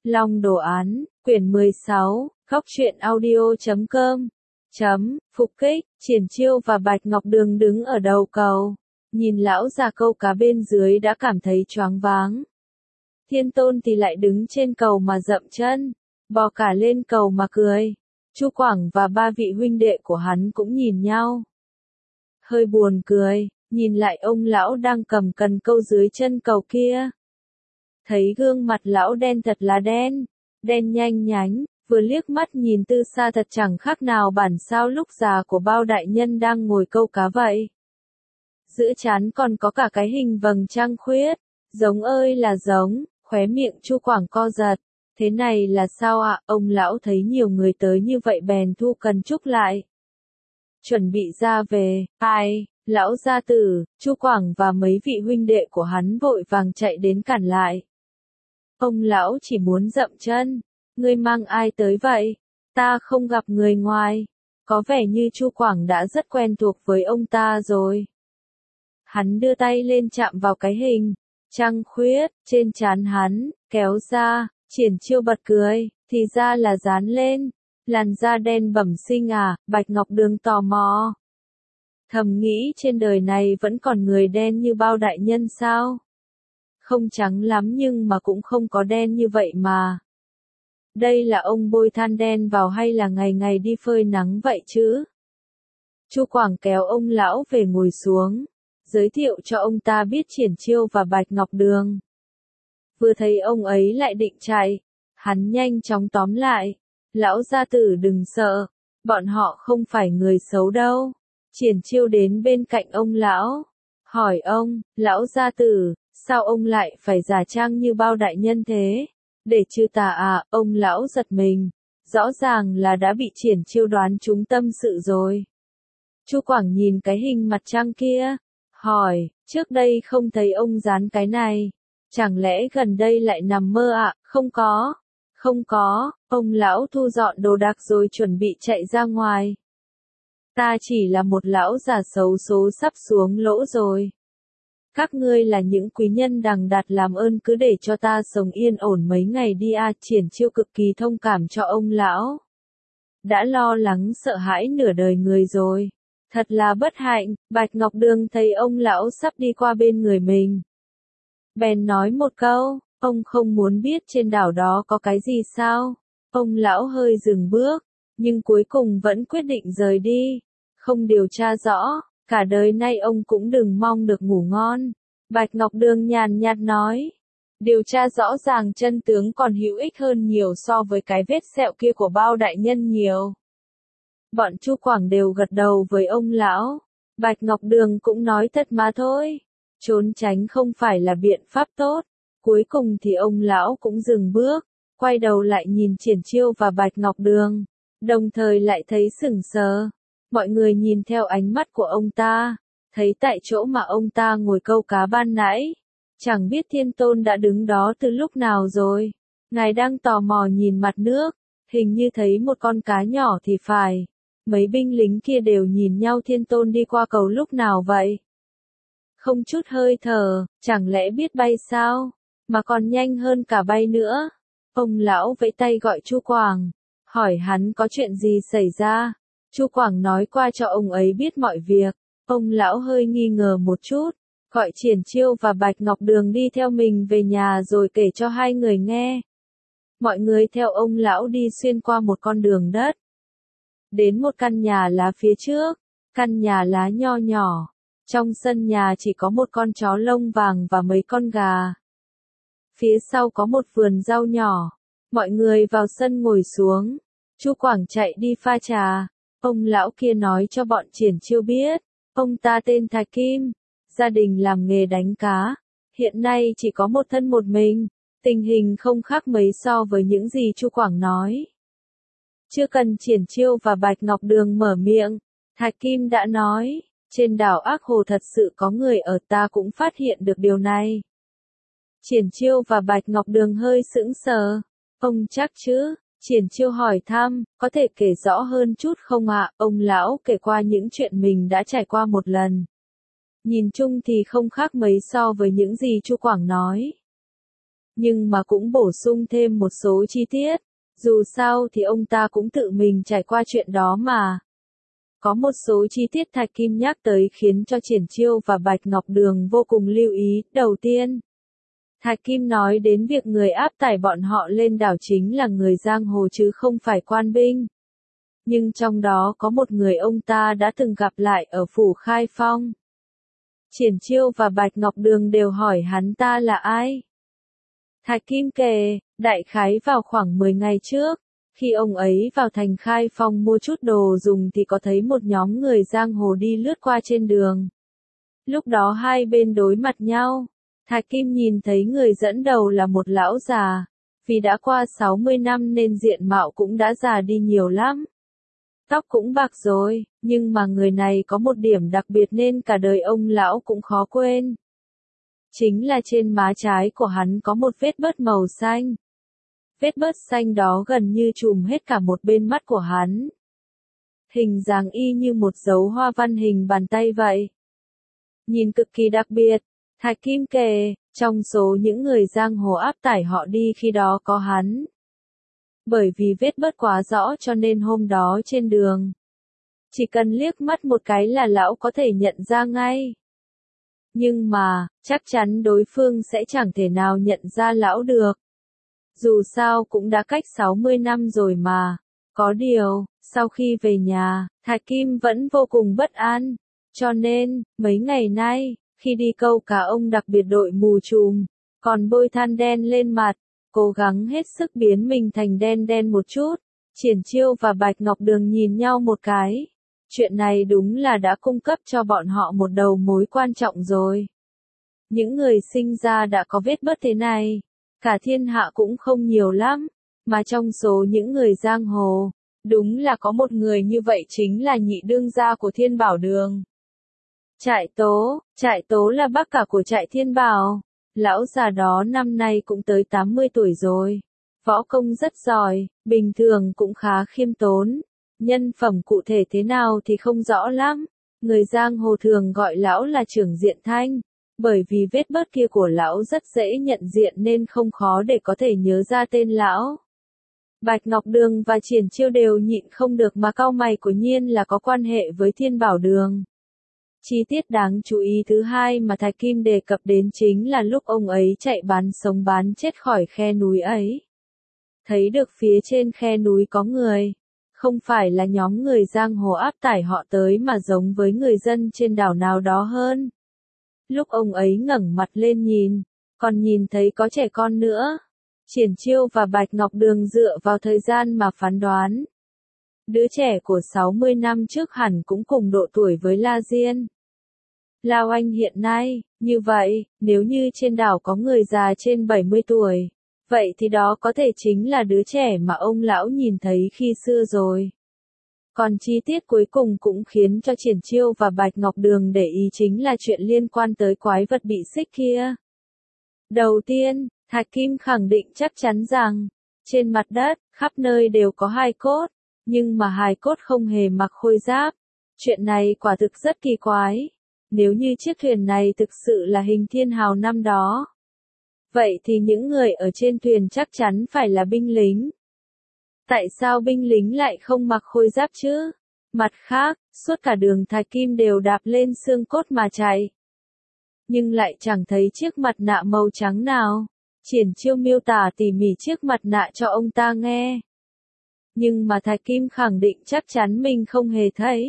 Long đồ án, quyển 16, Góc truyện audio.com. Phục kích, Triển Chiêu và Bạch Ngọc Đường đứng ở đầu cầu. Nhìn lão già câu cá bên dưới đã cảm thấy choáng váng. Thiên Tôn thì lại đứng trên cầu mà dậm chân, bò cả lên cầu mà cười. Chu Quảng và ba vị huynh đệ của hắn cũng nhìn nhau. Hơi buồn cười, nhìn lại ông lão đang cầm cần câu dưới chân cầu kia. Thấy gương mặt lão đen thật là đen, đen nhanh nhánh, vừa liếc mắt nhìn từ xa thật chẳng khác nào bản sao lúc già của bao đại nhân đang ngồi câu cá vậy. Giữa trán còn có cả cái hình vầng trăng khuyết, giống ơi là giống, khóe miệng Chu Quảng co giật. Thế này là sao ạ? Ông lão thấy nhiều người tới như vậy bèn thu cần trúc lại. Chuẩn bị ra về, ai, lão gia tử, Chu Quảng và mấy vị huynh đệ của hắn vội vàng chạy đến cản lại. Ông lão chỉ muốn dậm chân, ngươi mang ai tới vậy? Ta không gặp người ngoài. Có vẻ như Chu Quảng đã rất quen thuộc với ông ta rồi. Hắn đưa tay lên chạm vào cái hình trăng khuyết trên trán hắn, kéo ra. Triển Chiêu bật cười, thì ra là dán lên. Làn da đen bẩm sinh à? Bạch Ngọc Đường tò mò. Thầm nghĩ trên đời này vẫn còn người đen như bao đại nhân sao? Không trắng lắm nhưng mà cũng không có đen như vậy mà. Đây là ông bôi than đen vào hay là ngày ngày đi phơi nắng vậy chứ? Chu Quảng kéo ông lão về ngồi xuống, giới thiệu cho ông ta biết Triển Chiêu và Bạch Ngọc Đường. Vừa thấy ông ấy lại định chạy, hắn nhanh chóng tóm lại. Lão gia tử đừng sợ, bọn họ không phải người xấu đâu. Triển Chiêu đến bên cạnh ông lão, hỏi ông, lão gia tử, sao ông lại phải giả trang như bao đại nhân thế? Để trừ tà à? Ông lão giật mình, rõ ràng là đã bị Triển Chiêu đoán trúng tâm sự rồi. Chu Quảng nhìn cái hình mặt trăng kia, hỏi, trước đây không thấy ông dán cái này. Chẳng lẽ gần đây lại nằm mơ ạ? Không có. Không có, ông lão thu dọn đồ đạc rồi chuẩn bị chạy ra ngoài. Ta chỉ là một lão già xấu số sắp xuống lỗ rồi. Các ngươi là những quý nhân đằng đạt làm ơn cứ để cho ta sống yên ổn mấy ngày đi à. Triển Chiêu cực kỳ thông cảm cho ông lão. Đã lo lắng sợ hãi nửa đời người rồi. Thật là bất hạnh. Bạch Ngọc Đường thấy ông lão sắp đi qua bên người mình, bèn nói một câu, ông không muốn biết trên đảo đó có cái gì sao? Ông lão hơi dừng bước, nhưng cuối cùng vẫn quyết định rời đi, không điều tra rõ, cả đời nay ông cũng đừng mong được ngủ ngon. Bạch Ngọc Đường nhàn nhạt nói, điều tra rõ ràng chân tướng còn hữu ích hơn nhiều so với cái vết sẹo kia của bao đại nhân nhiều. Bọn Chu Quảng đều gật đầu với ông lão, Bạch Ngọc Đường cũng nói thật mà thôi. Trốn tránh không phải là biện pháp tốt. Cuối cùng thì ông lão cũng dừng bước, quay đầu lại nhìn Triển Chiêu và Bạch Ngọc Đường, đồng thời lại thấy sững sờ. Mọi người nhìn theo ánh mắt của ông ta, thấy tại chỗ mà ông ta ngồi câu cá ban nãy, chẳng biết Thiên Tôn đã đứng đó từ lúc nào rồi. Ngài đang tò mò nhìn mặt nước, hình như thấy một con cá nhỏ thì phải. Mấy binh lính kia đều nhìn nhau. Thiên Tôn đi qua cầu lúc nào vậy? Không chút hơi thở, chẳng lẽ biết bay sao? Mà còn nhanh hơn cả bay nữa. Ông lão vẫy tay gọi Chu Quảng, hỏi hắn có chuyện gì xảy ra. Chu Quảng nói qua cho ông ấy biết mọi việc. Ông lão hơi nghi ngờ một chút, gọi Triển Chiêu và Bạch Ngọc Đường đi theo mình về nhà rồi kể cho hai người nghe. Mọi người theo ông lão đi xuyên qua một con đường đất, đến một căn nhà lá phía trước. Căn nhà lá nho nhỏ. Trong sân nhà chỉ có một con chó lông vàng và mấy con gà. Phía sau có một vườn rau nhỏ. Mọi người vào sân ngồi xuống. Chu Quảng chạy đi pha trà. Ông lão kia nói cho bọn Triển Chiêu biết, ông ta tên Thạch Kim, gia đình làm nghề đánh cá. Hiện nay chỉ có một thân một mình. Tình hình không khác mấy so với những gì Chu Quảng nói. Chưa cần Triển Chiêu và Bạch Ngọc Đường mở miệng, Thạch Kim đã nói, trên đảo Ác Hồ thật sự có người ở, ta cũng phát hiện được điều này. Triển Chiêu và Bạch Ngọc Đường hơi sững sờ. Ông chắc chứ? Triển Chiêu hỏi thăm, có thể kể rõ hơn chút không ạ? Ông lão kể qua những chuyện mình đã trải qua một lần. Nhìn chung thì không khác mấy so với những gì Chu Quảng nói. nhưng mà cũng bổ sung thêm một số chi tiết. Dù sao thì ông ta cũng tự mình trải qua chuyện đó mà. Có một số chi tiết Thạch Kim nhắc tới khiến cho Triển Chiêu và Bạch Ngọc Đường vô cùng lưu ý. Đầu tiên, Thạch Kim nói đến việc người áp tải bọn họ lên đảo chính là người giang hồ chứ không phải quan binh. Nhưng trong đó có một người ông ta đã từng gặp lại ở phủ Khai Phong. Triển Chiêu và Bạch Ngọc Đường đều hỏi hắn ta là ai. Thạch Kim kể, đại khái vào khoảng 10 ngày trước, khi ông ấy vào thành Khai Phong mua chút đồ dùng thì có thấy một nhóm người giang hồ đi lướt qua trên đường. Lúc đó hai bên đối mặt nhau. Thạch Kim nhìn thấy người dẫn đầu là một lão già, vì đã qua 60 năm nên diện mạo cũng đã già đi nhiều lắm. Tóc cũng bạc rồi, nhưng mà người này có một điểm đặc biệt nên cả đời ông lão cũng khó quên. Chính là trên má trái của hắn có một vết bớt màu xanh. Vết bớt xanh đó gần như trùm hết cả một bên mắt của hắn. Hình dáng y như một dấu hoa văn hình bàn tay vậy. Nhìn cực kỳ đặc biệt. Thạch Kim kể, trong số những người giang hồ áp tải họ đi khi đó có hắn. Bởi vì vết bớt quá rõ cho nên hôm đó trên đường, chỉ cần liếc mắt một cái là lão có thể nhận ra ngay. Nhưng mà, chắc chắn đối phương sẽ chẳng thể nào nhận ra lão được. Dù sao cũng đã cách 60 năm rồi mà. Có điều, sau khi về nhà, Thạch Kim vẫn vô cùng bất an. Cho nên, mấy ngày nay, khi đi câu cá ông đặc biệt đội mù trùm, còn bôi than đen lên mặt, cố gắng hết sức biến mình thành đen đen một chút. Triển Chiêu và Bạch Ngọc Đường nhìn nhau một cái. Chuyện này đúng là đã cung cấp cho bọn họ một đầu mối quan trọng rồi. Những người sinh ra đã có vết bớt thế này, cả thiên hạ cũng không nhiều lắm, mà trong số những người giang hồ, đúng là có một người như vậy chính là nhị đương gia của Thiên Bảo Đường. Trại Tố là bác cả của Trại Thiên Bảo. Lão già đó năm nay cũng tới 80 tuổi rồi. Võ công rất giỏi, bình thường cũng khá khiêm tốn. Nhân phẩm cụ thể thế nào thì không rõ lắm. Người giang hồ thường gọi lão là Trưởng Diện Thanh. Bởi vì vết bớt kia của lão rất dễ nhận diện nên không khó để có thể nhớ ra tên lão. Bạch Ngọc Đường và Triển Chiêu đều nhịn không được mà cau mày, của nhiên là có quan hệ với Thiên Bảo Đường. Chi tiết đáng chú ý thứ hai mà Thạch Kim đề cập đến chính là lúc ông ấy chạy bán sống bán chết khỏi khe núi ấy. Thấy được phía trên khe núi có người. Không phải là nhóm người giang hồ áp tải họ tới mà giống với người dân trên đảo nào đó hơn. Lúc ông ấy ngẩng mặt lên nhìn, còn nhìn thấy có trẻ con nữa. Triển Chiêu và Bạch Ngọc Đường dựa vào thời gian mà phán đoán. Đứa trẻ của 60 năm trước hẳn cũng cùng độ tuổi với La Diên. La Oanh hiện nay, như vậy, nếu như trên đảo có người già trên 70 tuổi, vậy thì đó có thể chính là đứa trẻ mà ông lão nhìn thấy khi xưa rồi. Còn chi tiết cuối cùng cũng khiến cho Triển Chiêu và Bạch Ngọc Đường để ý chính là chuyện liên quan tới quái vật bị xích kia. Đầu tiên, Thạch Kim khẳng định chắc chắn rằng, trên mặt đất, khắp nơi đều có hài cốt, nhưng mà hài cốt không hề mặc khôi giáp. Chuyện này quả thực rất kỳ quái. Nếu như chiếc thuyền này thực sự là hình thiên hào năm đó, vậy thì những người ở trên thuyền chắc chắn phải là binh lính. Tại sao binh lính lại không mặc khôi giáp chứ? Mặt khác, suốt cả đường Thạch Kim đều đạp lên xương cốt mà chạy. Nhưng lại chẳng thấy chiếc mặt nạ màu trắng nào. Triển Chiêu miêu tả tỉ mỉ chiếc mặt nạ cho ông ta nghe. Nhưng mà Thạch Kim khẳng định chắc chắn mình không hề thấy.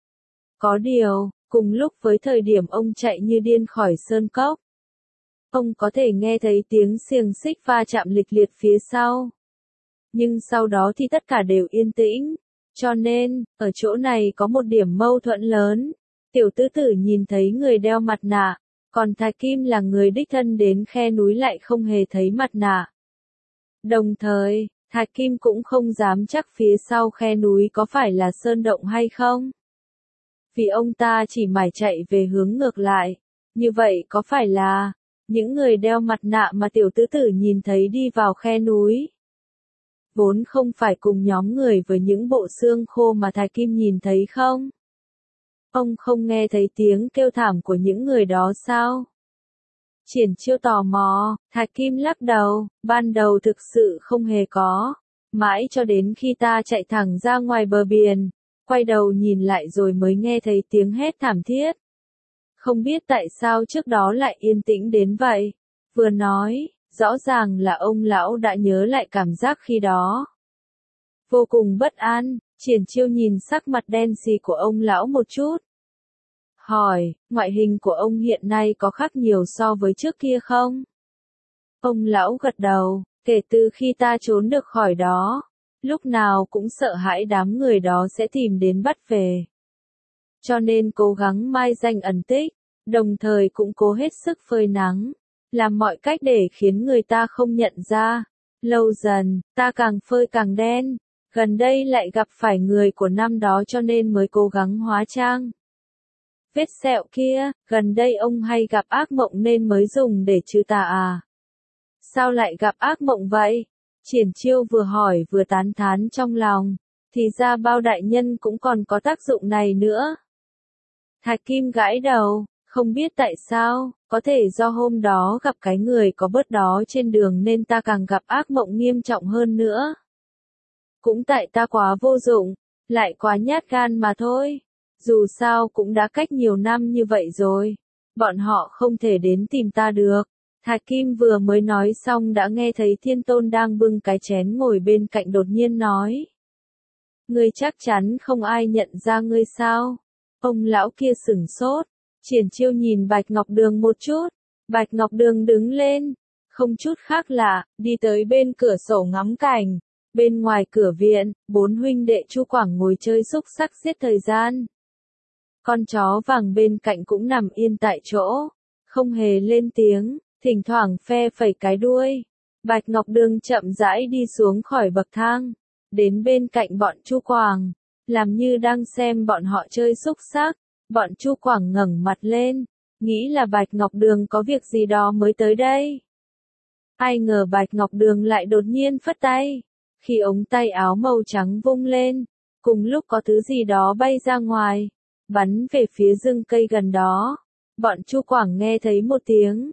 Có điều, cùng lúc với thời điểm ông chạy như điên khỏi sơn cốc, ông có thể nghe thấy tiếng xiềng xích va chạm lịch liệt phía sau. Nhưng sau đó thì tất cả đều yên tĩnh. Cho nên, ở chỗ này có một điểm mâu thuẫn lớn. Tiểu tứ tử nhìn thấy người đeo mặt nạ, còn Thạch Kim là người đích thân đến khe núi lại không hề thấy mặt nạ. Đồng thời, Thạch Kim cũng không dám chắc phía sau khe núi có phải là sơn động hay không. Vì ông ta chỉ mải chạy về hướng ngược lại. Như vậy có phải là những người đeo mặt nạ mà tiểu tứ tử nhìn thấy đi vào khe núi vốn không phải cùng nhóm người với những bộ xương khô mà Thạch Kim nhìn thấy không? Ông không nghe thấy tiếng kêu thảm của những người đó sao? Triển Chiêu tò mò, Thạch Kim lắc đầu, ban đầu thực sự không hề có. Mãi cho đến khi ta chạy thẳng ra ngoài bờ biển, quay đầu nhìn lại rồi mới nghe thấy tiếng hét thảm thiết. Không biết tại sao trước đó lại yên tĩnh đến vậy. Vừa nói, rõ ràng là ông lão đã nhớ lại cảm giác khi đó. Vô cùng bất an, Triển Chiêu nhìn sắc mặt đen xì của ông lão một chút. Hỏi, ngoại hình của ông hiện nay có khác nhiều so với trước kia không? Ông lão gật đầu, kể từ khi ta trốn được khỏi đó, lúc nào cũng sợ hãi đám người đó sẽ tìm đến bắt về. Cho nên cố gắng mai danh ẩn tích, đồng thời cũng cố hết sức phơi nắng, làm mọi cách để khiến người ta không nhận ra. Lâu dần, ta càng phơi càng đen, gần đây lại gặp phải người của năm đó cho nên mới cố gắng hóa trang. Vết sẹo kia, gần đây ông hay gặp ác mộng nên mới dùng để trừ tà à? Sao lại gặp ác mộng vậy? Triển Chiêu vừa hỏi vừa tán thán trong lòng, thì ra bao đại nhân cũng còn có tác dụng này nữa. Thạch Kim gãi đầu, không biết tại sao, có thể do hôm đó gặp cái người có bớt đó trên đường nên ta càng gặp ác mộng nghiêm trọng hơn nữa. Cũng tại ta quá vô dụng, lại quá nhát gan mà thôi. Dù sao cũng đã cách nhiều năm như vậy rồi, bọn họ không thể đến tìm ta được. Thạch Kim vừa mới nói xong đã nghe thấy Thiên Tôn đang bưng cái chén ngồi bên cạnh đột nhiên nói. Ngươi chắc chắn không ai nhận ra ngươi sao? Ông lão kia sửng sốt, Triển Chiêu nhìn Bạch Ngọc Đường một chút, Bạch Ngọc Đường đứng lên, không chút khác lạ, đi tới bên cửa sổ ngắm cảnh. Bên ngoài cửa viện, 4 huynh đệ Chu Quảng ngồi chơi xúc xắc giết thời gian. Con chó vàng bên cạnh cũng nằm yên tại chỗ, không hề lên tiếng, thỉnh thoảng phe phẩy cái đuôi. Bạch Ngọc Đường chậm rãi đi xuống khỏi bậc thang, đến bên cạnh bọn Chu Quảng, làm như đang xem bọn họ chơi xúc xắc. Bọn Chu Quảng ngẩng mặt lên, nghĩ là Bạch Ngọc Đường có việc gì đó mới tới đây. Ai ngờ Bạch Ngọc Đường lại đột nhiên phất tay, khi ống tay áo màu trắng vung lên, cùng lúc có thứ gì đó bay ra ngoài, bắn về phía rừng cây gần đó. Bọn Chu Quảng nghe thấy một tiếng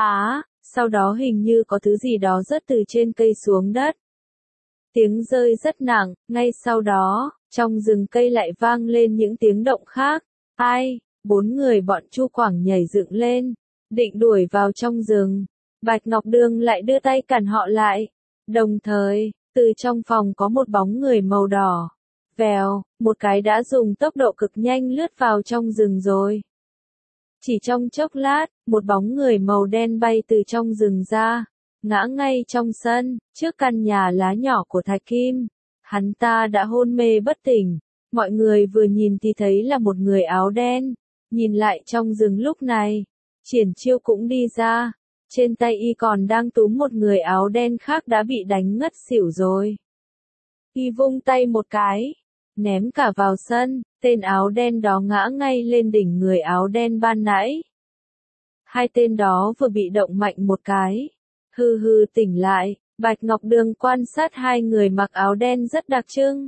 sau đó hình như có thứ gì đó rớt từ trên cây xuống đất. Tiếng rơi rất nặng, ngay sau đó, trong rừng cây lại vang lên những tiếng động khác. Ai? 4 người bọn Chu Quảng nhảy dựng lên, định đuổi vào trong rừng. Bạch Ngọc Đường lại đưa tay cản họ lại. Đồng thời, từ trong phòng có một bóng người màu đỏ. Vèo, một cái đã dùng tốc độ cực nhanh lướt vào trong rừng rồi. Chỉ trong chốc lát, một bóng người màu đen bay từ trong rừng ra, ngã ngay trong sân, trước căn nhà lá nhỏ của Thạch Kim. Hắn ta đã hôn mê bất tỉnh. Mọi người vừa nhìn thì thấy là một người áo đen. Nhìn lại trong rừng lúc này, Triển Chiêu cũng đi ra. Trên tay y còn đang túm một người áo đen khác đã bị đánh ngất xỉu rồi. Y vung tay một cái, ném cả vào sân, tên áo đen đó ngã ngay lên đỉnh người áo đen ban nãy. Hai tên đó vừa bị động mạnh một cái, hừ hừ tỉnh lại. Bạch Ngọc Đường quan sát hai người mặc áo đen rất đặc trưng.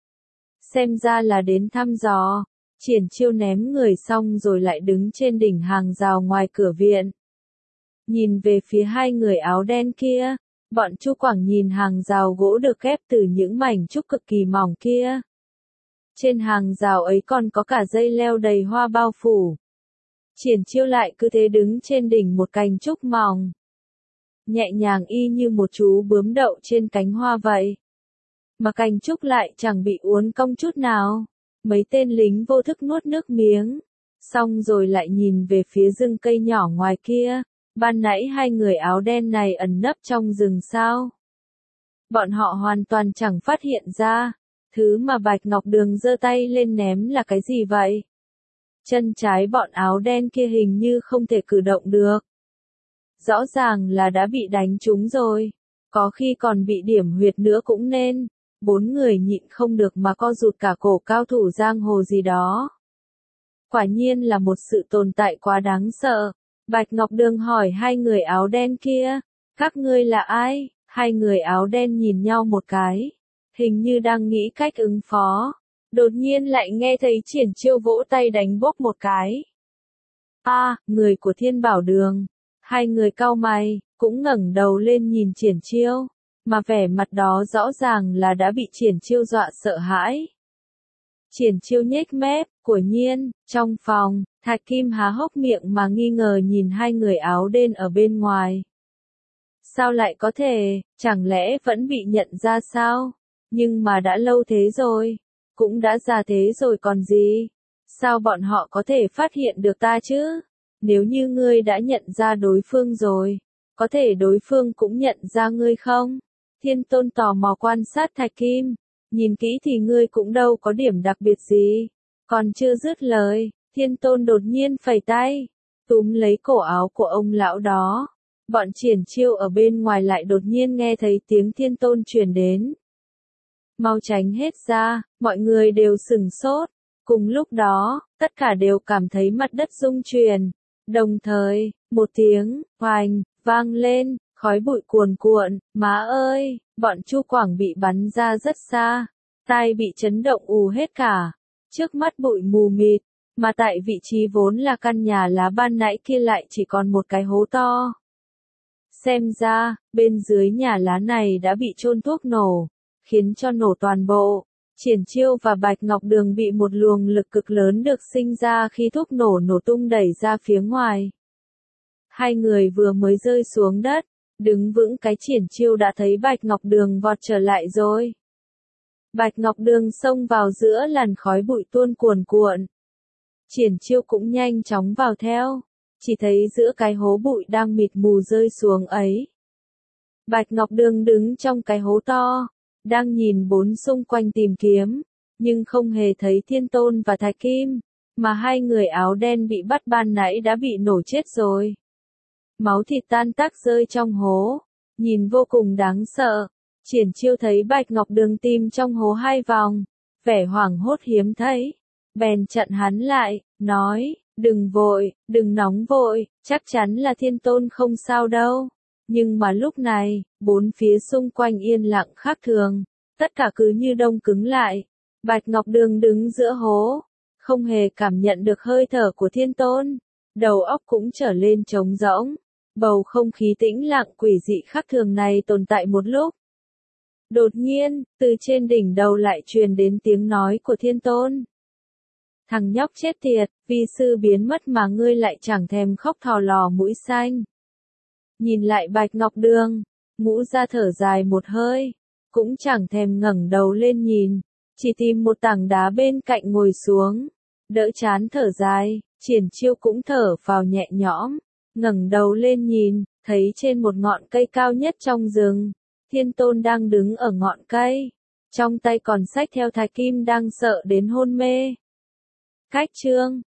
Xem ra là đến thăm dò. Triển Chiêu ném người xong rồi lại đứng trên đỉnh hàng rào ngoài cửa viện. Nhìn về phía hai người áo đen kia, bọn Chu Quảng nhìn hàng rào gỗ được ghép từ những mảnh trúc cực kỳ mỏng kia. Trên hàng rào ấy còn có cả dây leo đầy hoa bao phủ. Triển Chiêu lại cứ thế đứng trên đỉnh một cành trúc mỏng. Nhẹ nhàng y như một chú bướm đậu trên cánh hoa vậy. Mà cành trúc lại chẳng bị uốn cong chút nào. Mấy tên lính vô thức nuốt nước miếng. Xong rồi lại nhìn về phía rừng cây nhỏ ngoài kia. Ban nãy hai người áo đen này ẩn nấp trong rừng sao? Bọn họ hoàn toàn chẳng phát hiện ra. Thứ mà Bạch Ngọc Đường giơ tay lên ném là cái gì vậy? Chân trái bọn áo đen kia hình như không thể cử động được. Rõ ràng là đã bị đánh trúng rồi. Có khi còn bị điểm huyệt nữa cũng nên. 4 người nhịn không được mà co rụt cả cổ cao thủ giang hồ gì đó. Quả nhiên là một sự tồn tại quá đáng sợ. Bạch Ngọc Đường hỏi hai người áo đen kia. Các ngươi là ai? Hai người áo đen nhìn nhau một cái. Hình như đang nghĩ cách ứng phó. Đột nhiên lại nghe thấy Triển Chiêu vỗ tay đánh bốp một cái. Người của Thiên Bảo Đường. Hai người cau mày, cũng ngẩng đầu lên nhìn Triển Chiêu, mà vẻ mặt đó rõ ràng là đã bị Triển Chiêu dọa sợ hãi. Triển Chiêu nhếch mép, của nhiên, trong phòng, Thạch Kim há hốc miệng mà nghi ngờ nhìn hai người áo đen ở bên ngoài. Sao lại có thể, chẳng lẽ vẫn bị nhận ra sao? Nhưng mà đã lâu thế rồi, cũng đã già thế rồi còn gì? Sao bọn họ có thể phát hiện được ta chứ? Nếu như ngươi đã nhận ra đối phương rồi, có thể đối phương cũng nhận ra ngươi không? Thiên Tôn tò mò quan sát Thạch Kim, nhìn kỹ thì ngươi cũng đâu có điểm đặc biệt gì. Còn chưa dứt lời, Thiên Tôn đột nhiên phẩy tay, túm lấy cổ áo của ông lão đó. Bọn Triển Chiêu ở bên ngoài lại đột nhiên nghe thấy tiếng Thiên Tôn truyền đến. Mau tránh hết ra, mọi người đều sửng sốt. Cùng lúc đó, tất cả đều cảm thấy mặt đất rung chuyển. Đồng thời, một tiếng, hoành, vang lên, khói bụi cuồn cuộn, má ơi, bọn Chu Quảng bị bắn ra rất xa. Tai bị chấn động ù hết cả. Trước mắt bụi mù mịt, mà tại vị trí vốn là căn nhà lá ban nãy kia lại chỉ còn một cái hố to. Xem ra, bên dưới nhà lá này đã bị chôn thuốc nổ, khiến cho nổ toàn bộ. Triển Chiêu và Bạch Ngọc Đường bị một luồng lực cực lớn được sinh ra khi thuốc nổ nổ tung đẩy ra phía ngoài. Hai người vừa mới rơi xuống đất, đứng vững cái Triển Chiêu đã thấy Bạch Ngọc Đường vọt trở lại rồi. Bạch Ngọc Đường xông vào giữa làn khói bụi tuôn cuồn cuộn. Triển Chiêu cũng nhanh chóng vào theo, chỉ thấy giữa cái hố bụi đang mịt mù rơi xuống ấy. Bạch Ngọc Đường đứng trong cái hố to, đang nhìn bốn xung quanh tìm kiếm, nhưng không hề thấy Thiên Tôn và Thạch Kim, mà hai người áo đen bị bắt ban nãy đã bị nổ chết rồi. Máu thịt tan tác rơi trong hố, nhìn vô cùng đáng sợ. Triển Chiêu thấy Bạch Ngọc Đường tìm trong hố hai vòng, vẻ hoảng hốt hiếm thấy, bèn chặn hắn lại, nói, đừng vội, đừng nóng vội, chắc chắn là Thiên Tôn không sao đâu. Nhưng mà lúc này, bốn phía xung quanh yên lặng khác thường, tất cả cứ như đông cứng lại. Bạch Ngọc Đường đứng giữa hố, không hề cảm nhận được hơi thở của Thiên Tôn, đầu óc cũng trở lên trống rỗng. Bầu không khí tĩnh lặng quỷ dị khác thường này tồn tại một lúc. Đột nhiên, từ trên đỉnh đầu lại truyền đến tiếng nói của Thiên Tôn. Thằng nhóc chết tiệt, vi sư biến mất mà ngươi lại chẳng thèm khóc thò lò mũi xanh. Nhìn lại Bạch Ngọc Đường, Ngũ ra thở dài một hơi, cũng chẳng thèm ngẩng đầu lên nhìn, chỉ tìm một tảng đá bên cạnh ngồi xuống, đỡ chán thở dài. Triển Chiêu cũng thở phào nhẹ nhõm, ngẩng đầu lên nhìn, thấy trên một ngọn cây cao nhất trong rừng, Thiên Tôn đang đứng ở ngọn cây, trong tay còn xách theo Thạch Kim đang sợ đến hôn mê. Cách chương